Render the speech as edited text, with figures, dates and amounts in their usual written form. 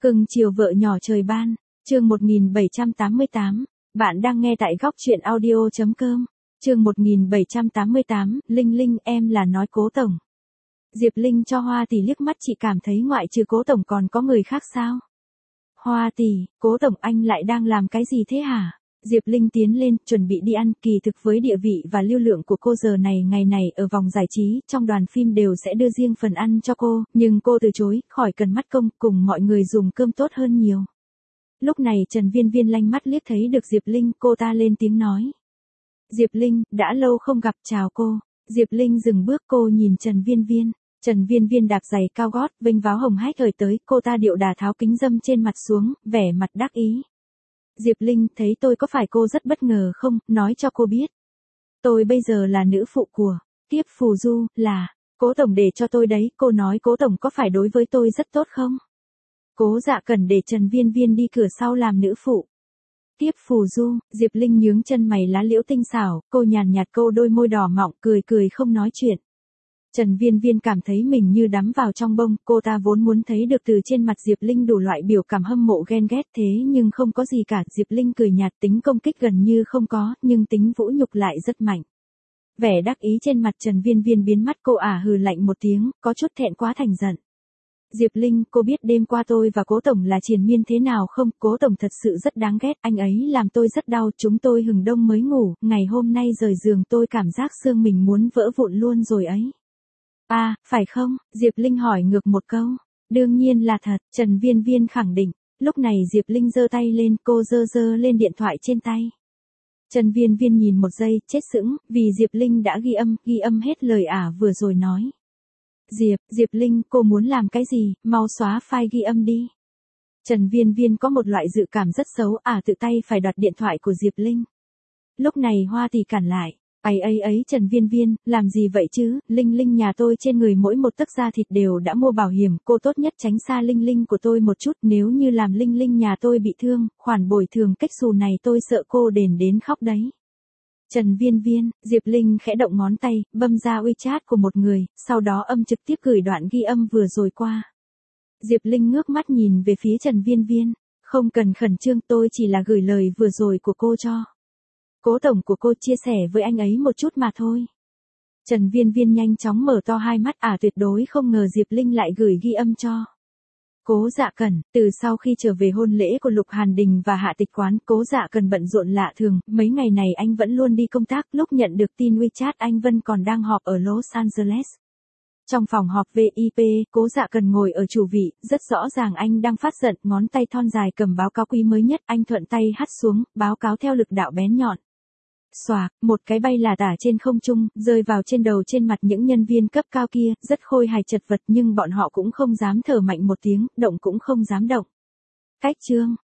Cưng chiều vợ nhỏ trời ban, chương 1788, bạn đang nghe tại góc truyện audio.com, chương 1788, Linh Linh em là nói Cố Tổng. Diệp Linh cho Hoa Tỷ liếc mắt, chị cảm thấy ngoại trừ Cố Tổng còn có người khác sao? Hoa Tỷ, Cố Tổng anh lại đang làm cái gì thế hả? Diệp Linh tiến lên, chuẩn bị đi ăn, kỳ thực với địa vị và lưu lượng của cô giờ này ngày này ở vòng giải trí, trong đoàn phim đều sẽ đưa riêng phần ăn cho cô, nhưng cô từ chối, khỏi cần mất công, cùng mọi người dùng cơm tốt hơn nhiều. Lúc này Trần Viên Viên lanh mắt liếc thấy được Diệp Linh, cô ta lên tiếng nói. Diệp Linh, đã lâu không gặp, chào cô. Diệp Linh dừng bước, cô nhìn Trần Viên Viên. Trần Viên Viên đạp giày cao gót, vênh váo hồng hách ời tới, cô ta điệu đà tháo kính râm trên mặt xuống, vẻ mặt đắc ý. Diệp Linh, thấy tôi có phải cô rất bất ngờ không, nói cho cô biết. Tôi bây giờ là nữ phụ của Tiếp Phù Du, là Cố Tổng để cho tôi đấy, cô nói Cố Tổng có phải đối với tôi rất tốt không? Cố Dạ Cẩn để Trần Viên Viên đi cửa sau làm nữ phụ. Tiếp Phù Du, Diệp Linh nhướng chân mày lá liễu tinh xảo, cô nhàn nhạt câu đôi môi đỏ mọng, cười cười không nói chuyện. Trần Viên Viên cảm thấy mình như đắm vào trong bông, cô ta vốn muốn thấy được từ trên mặt Diệp Linh đủ loại biểu cảm hâm mộ ghen ghét, thế nhưng không có gì cả. Diệp Linh cười nhạt, tính công kích gần như không có, nhưng tính vũ nhục lại rất mạnh. Vẻ đắc ý trên mặt Trần Viên Viên biến mất, cô hừ lạnh một tiếng, có chút thẹn quá thành giận. Diệp Linh, cô biết đêm qua tôi và Cố Tổng là triền miên thế nào không? Cố Tổng thật sự rất đáng ghét, anh ấy làm tôi rất đau, chúng tôi hừng đông mới ngủ, ngày hôm nay rời giường tôi cảm giác xương mình muốn vỡ vụn luôn rồi ấy. À, phải không? Diệp Linh hỏi ngược một câu. Đương nhiên là thật, Trần Viên Viên khẳng định. Lúc này Diệp Linh giơ tay lên, cô giơ lên điện thoại trên tay. Trần Viên Viên nhìn một giây, chết sững, vì Diệp Linh đã ghi âm hết lời vừa rồi nói. Diệp Linh, cô muốn làm cái gì, mau xóa file ghi âm đi. Trần Viên Viên có một loại dự cảm rất xấu, tự tay phải đoạt điện thoại của Diệp Linh. Lúc này Hoa Tỷ cản lại. Ấy Trần Viên Viên, làm gì vậy chứ, Linh nhà tôi trên người mỗi một tấc da thịt đều đã mua bảo hiểm, cô tốt nhất tránh xa Linh của tôi một chút, nếu như làm Linh nhà tôi bị thương, khoản bồi thường cách xù này tôi sợ cô đền đến khóc đấy. Trần Viên Viên, Diệp Linh khẽ động ngón tay, bấm ra WeChat của một người, sau đó trực tiếp gửi đoạn ghi âm vừa rồi qua. Diệp Linh ngước mắt nhìn về phía Trần Viên Viên, không cần khẩn trương, tôi chỉ là gửi lời vừa rồi của cô cho Cố Tổng của cô, chia sẻ với anh ấy một chút mà thôi. Trần Viên Viên nhanh chóng mở to hai mắt, tuyệt đối không ngờ Diệp Linh lại gửi ghi âm cho Cố Dạ Cẩn. Từ sau khi trở về hôn lễ của Lục Hàn Đình và Hạ Tịch Quán, Cố Dạ Cẩn bận rộn lạ thường, mấy ngày này anh vẫn luôn đi công tác, lúc nhận được tin WeChat anh Vân còn đang họp ở Los Angeles. Trong phòng họp VIP, Cố Dạ Cẩn ngồi ở chủ vị, rất rõ ràng anh đang phát giận, ngón tay thon dài cầm báo cáo quý mới nhất, anh thuận tay hắt xuống, báo cáo theo lực đạo bén nhọn. Xoạc, một cái bay là tả trên không trung, rơi vào trên đầu trên mặt những nhân viên cấp cao kia, rất khôi hài chật vật nhưng bọn họ cũng không dám thở mạnh một tiếng, động cũng không dám động. Cách chương,